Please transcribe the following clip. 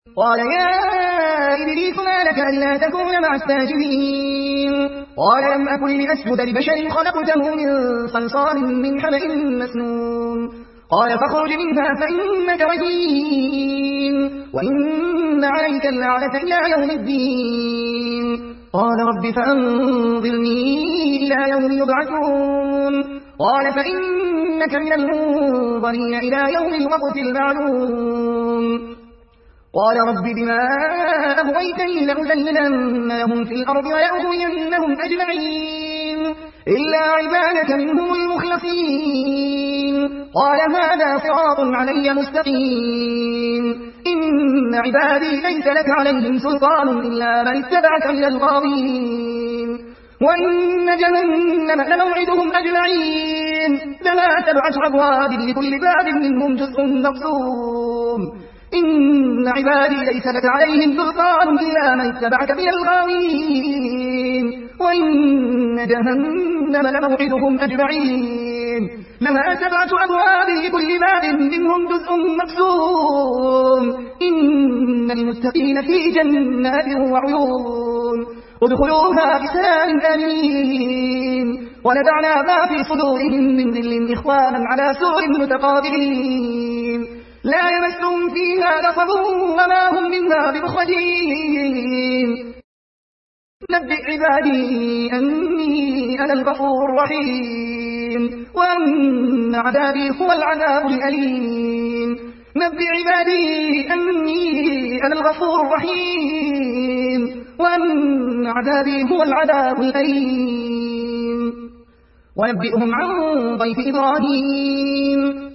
قال يا إبليس ما لك ألا تكون مع الساجدين قال لم أكن لأسجد لبشر خلقته من صلصال من حمأ مسنون قال فاخرج منها فإنك رجيم وإن عليك اللعنة إلى يوم الدين قال رب فأنظرني إلى يوم يبعثون قال فإنك من المنظرين إلى يوم الوقت المعلوم قال رب بما أغويتني لأزينن لهم في الأرض ولأغوينهم أجمعين إلا عبادك منهم المخلصين قال هذا صراط علي مستقيم إن عبادي ليس لك عليهم سلطان إلا من اتبعك من الغاوين وإن جهنم لموعدهم أجمعين لها 7 أبواب لكل باب منهم جزء مقسوم إن عبادي ليس لك عليهم سلطان إلا من اتبعك من الغاوين وإن جهنم لموعدهم أجمعين لها 7 أبواب لكل باب منهم جزء مقسوم إن المتقين في جنات وعيون ادخلوها بسلام آمنين ونزعنا ما في صدورهم من ذل إخوانا على سور متقابلين لا يمسهم فيها نصب وما هم منها بمخرجين نبئ عبادي أني أنا الغفور الرحيم وأن عذابي هو العذاب الأليم نبئ عبادي أني أنا الغفور الرحيم وأن عذابي هو العذاب الأليم ونبئهم عن ضيف إبراهيم